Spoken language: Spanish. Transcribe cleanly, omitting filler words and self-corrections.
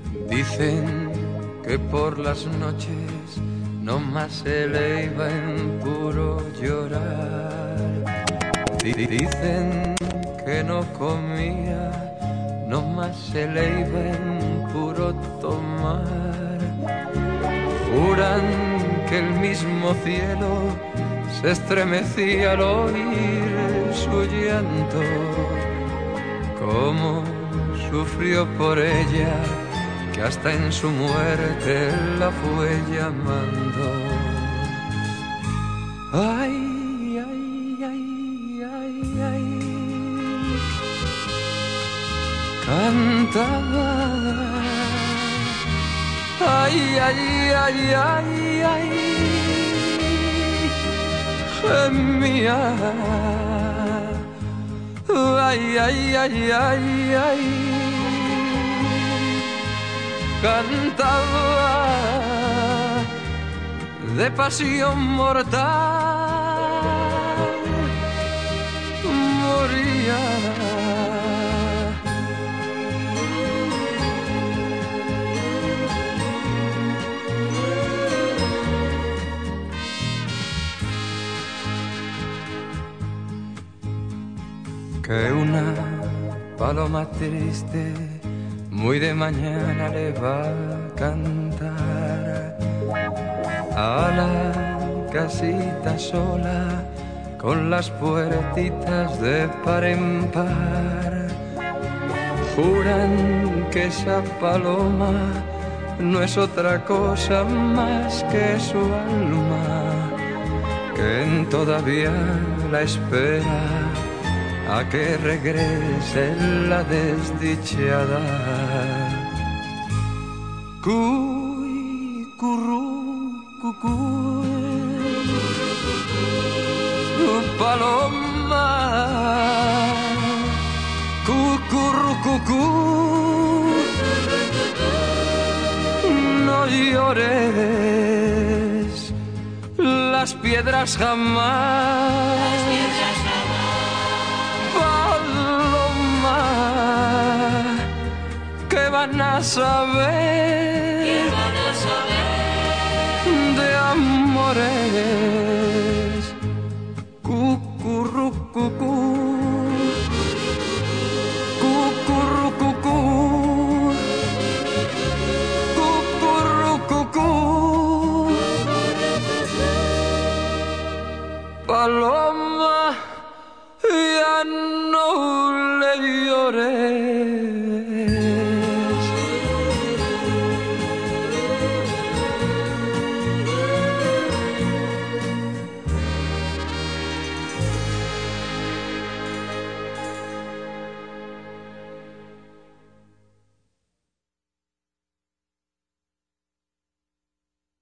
Dicen que por las noches no más se le iba en puro llorar. Dicen que no comía, no más se le iba en puro tomar. Juran que el mismo cielo se estremecía al oír su llanto. Cómo sufrió por ella, que hasta en su muerte la fue llamando. Ay, ay, ay, ay, ay, cantaba. Ay, ay, ay, ay, ay, gemía. Ay, ay, ay, ay, ay, cantaba de pasión mortal, moría. Que una paloma triste muy de mañana le va a cantar a la casita sola con las puertitas de par en par. Juran que esa paloma no es otra cosa más que su alma, que todavía la espera a que regrese la desdichada. Cuy, curru, cucú, paloma, cucurru, cucú, no llores, las piedras jamás. ¿Qué van a saber? ¿Qué van a saber de amores? Cucurru, cucú, cucurru, cucú, cucurru, cucú, paloma, ya no le llores.